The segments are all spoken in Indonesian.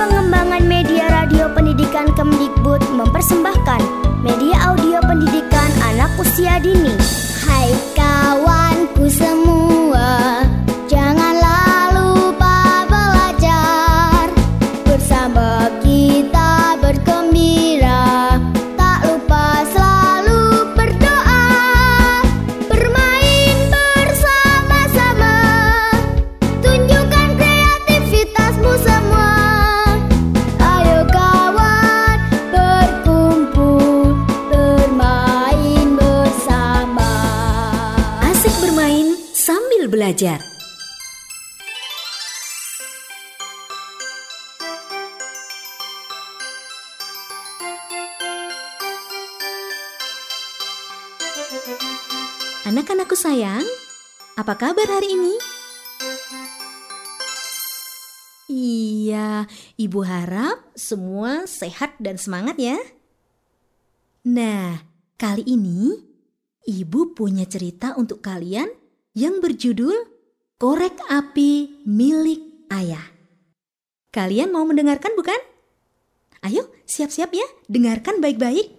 Pengembangan Media Radio Pendidikan Kemdikbud mempersembahkan media audio pendidikan anak usia dini. Hai kawanku semua, janganlah lupa belajar. Bersama kita bergembira, tak lupa selalu berdoa. Bermain bersama-sama, tunjukkan kreativitasmu semua. Ayo kawan, berkumpul, bermain bersama. Asik bermain sambil belajar. Anak-anakku sayang, apa kabar hari ini? Iya, Ibu harap semua sehat dan semangat ya. Nah, kali ini Ibu punya cerita untuk kalian yang berjudul Korek Api Milik Ayah. Kalian mau mendengarkan bukan? Ayo, siap-siap ya, dengarkan baik-baik.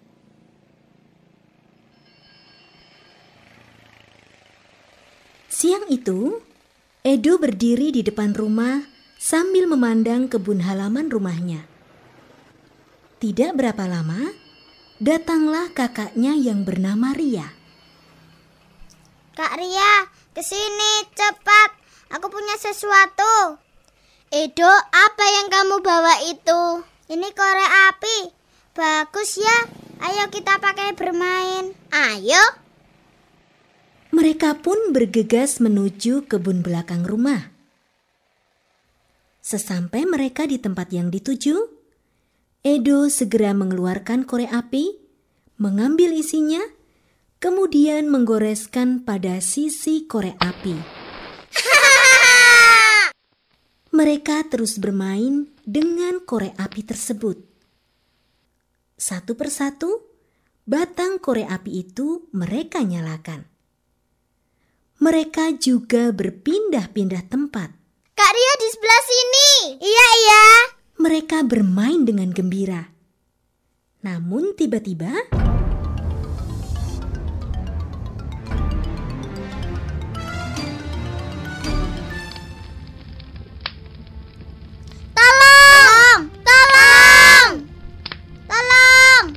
Siang itu, Edo berdiri di depan rumah sambil memandang kebun halaman rumahnya. Tidak berapa lama, datanglah kakaknya yang bernama Ria. Kak Ria, kesini cepat. Aku punya sesuatu. Edo, apa yang kamu bawa itu? Ini korek api. Bagus ya. Ayo kita pakai bermain. Ayo. Mereka pun bergegas menuju kebun belakang rumah. Sesampai mereka di tempat yang dituju, Edo segera mengeluarkan korek api, mengambil isinya, kemudian menggoreskan pada sisi korek api. Mereka terus bermain dengan korek api tersebut. Satu persatu, batang korek api itu mereka nyalakan. Mereka juga berpindah-pindah tempat. Kak Ria di sebelah sini. Iya. Mereka bermain dengan gembira. Namun tiba-tiba Tolong!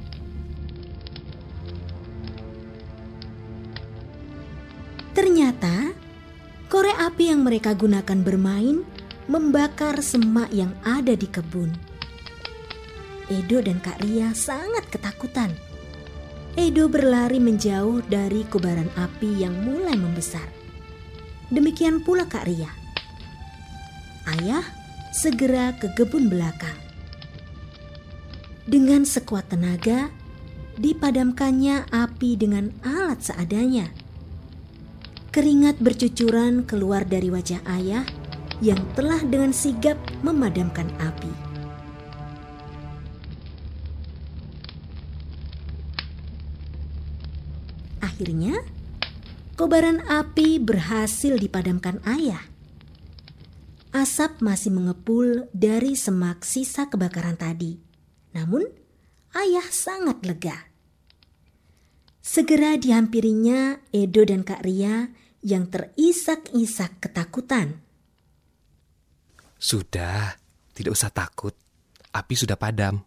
ternyata korek api yang mereka gunakan bermain membakar semak yang ada di kebun. Edo dan Kak Ria sangat ketakutan. Edo berlari menjauh dari kobaran api yang mulai membesar. Demikian pula Kak Ria. Ayah segera ke kebun belakang. Dengan sekuat tenaga, dipadamkannya api dengan alat seadanya. Keringat bercucuran keluar dari wajah ayah yang telah dengan sigap memadamkan api. Akhirnya, kobaran api berhasil dipadamkan ayah. Asap masih mengepul dari semak sisa kebakaran tadi. Namun, ayah sangat lega. Segera dihampirinya Edo dan Kak Ria yang terisak-isak ketakutan. Sudah, tidak usah takut. Api sudah padam.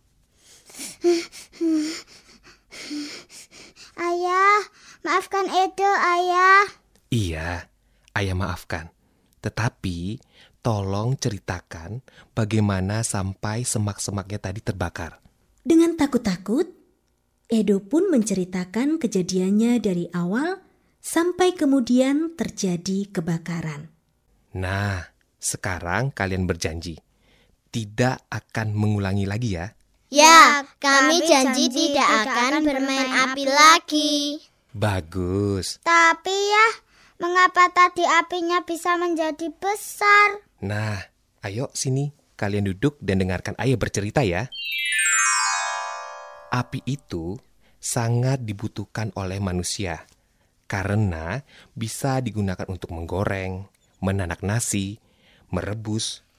Ayah, maafkan Edo, Ayah. Iya, ayah maafkan. Tetapi, tolong ceritakan bagaimana sampai semak-semaknya tadi terbakar. Dengan takut-takut, Edo pun menceritakan kejadiannya dari awal sampai kemudian terjadi kebakaran. Nah, sekarang kalian berjanji tidak akan mengulangi lagi ya? Ya, kami janji tidak akan bermain api lagi. Bagus. Tapi ya, mengapa tadi apinya bisa menjadi besar? Nah, ayo sini. Kalian duduk dan dengarkan ayah bercerita ya. Api itu sangat dibutuhkan oleh manusia karena bisa digunakan untuk menggoreng, menanak nasi, merebus,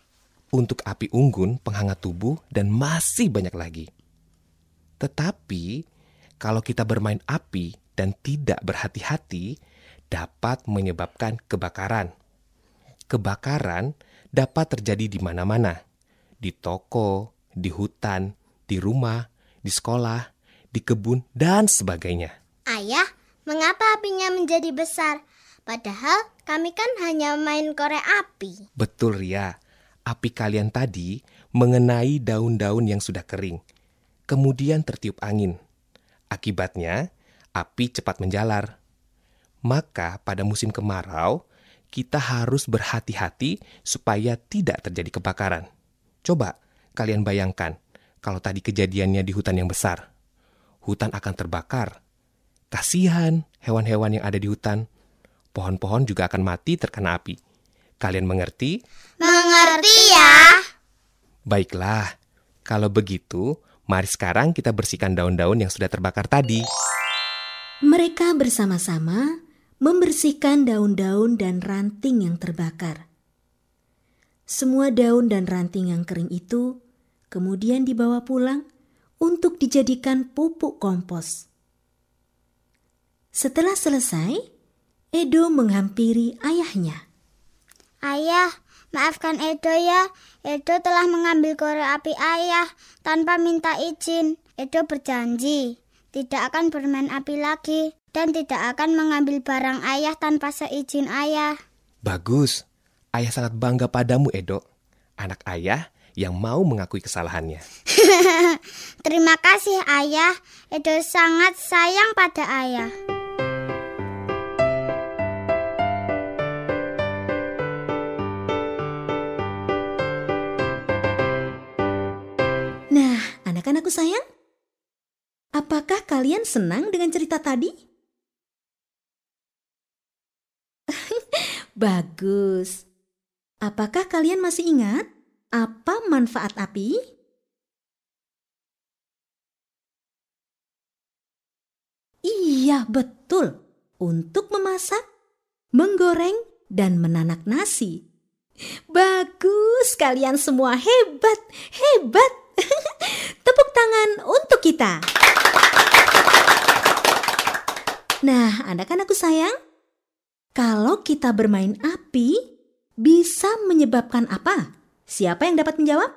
untuk api unggun, penghangat tubuh, dan masih banyak lagi. Tetapi, kalau kita bermain api dan tidak berhati-hati, dapat menyebabkan kebakaran. Kebakaran dapat terjadi di mana-mana, di toko, di hutan, di rumah, di sekolah, di kebun, dan sebagainya. Ayah, mengapa apinya menjadi besar? Padahal kami kan hanya main korek api. Betul, Ria. Api kalian tadi mengenai daun-daun yang sudah kering. Kemudian tertiup angin. Akibatnya, api cepat menjalar. Maka pada musim kemarau, kita harus berhati-hati supaya tidak terjadi kebakaran. Coba kalian bayangkan, kalau tadi kejadiannya di hutan yang besar. Hutan akan terbakar. Kasihan hewan-hewan yang ada di hutan. Pohon-pohon juga akan mati terkena api. Kalian mengerti? Mengerti ya? Baiklah, kalau begitu, mari sekarang kita bersihkan daun-daun yang sudah terbakar tadi. Mereka bersama-sama membersihkan daun-daun dan ranting yang terbakar. Semua daun dan ranting yang kering itu kemudian dibawa pulang untuk dijadikan pupuk kompos. Setelah selesai, Edo menghampiri ayahnya. Ayah, maafkan Edo ya. Edo telah mengambil korek api ayah tanpa minta izin. Edo berjanji tidak akan bermain api lagi dan tidak akan mengambil barang ayah tanpa seizin ayah. Bagus, ayah sangat bangga padamu, Edo. Anak ayah yang mau mengakui kesalahannya. Terima kasih ayah. Edo sangat sayang pada ayah. Nah, anak-anakku sayang, apakah kalian senang dengan cerita tadi? Bagus. Apakah kalian masih ingat apa manfaat api? Iya, betul. Untuk memasak, menggoreng, dan menanak nasi. Bagus, kalian semua hebat, hebat. Tepuk tangan untuk kita. Nah, anak-anakku sayang, kalau kita bermain api, bisa menyebabkan apa? Siapa yang dapat menjawab?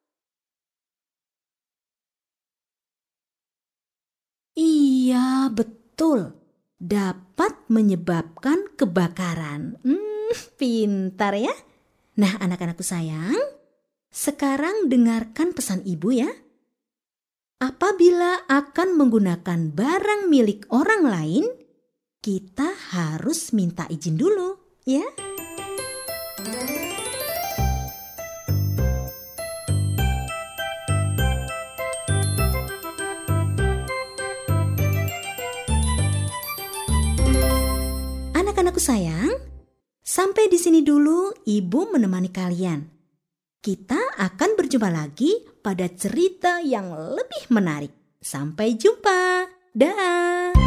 Iya, betul. Dapat menyebabkan kebakaran. Pintar ya. Nah, anak-anakku sayang, sekarang dengarkan pesan ibu ya. Apabila akan menggunakan barang milik orang lain, kita harus minta izin dulu, ya. Anak-anakku sayang, sampai di sini dulu ibu menemani kalian. Kita akan berjumpa lagi pada cerita yang lebih menarik. Sampai jumpa. Dah.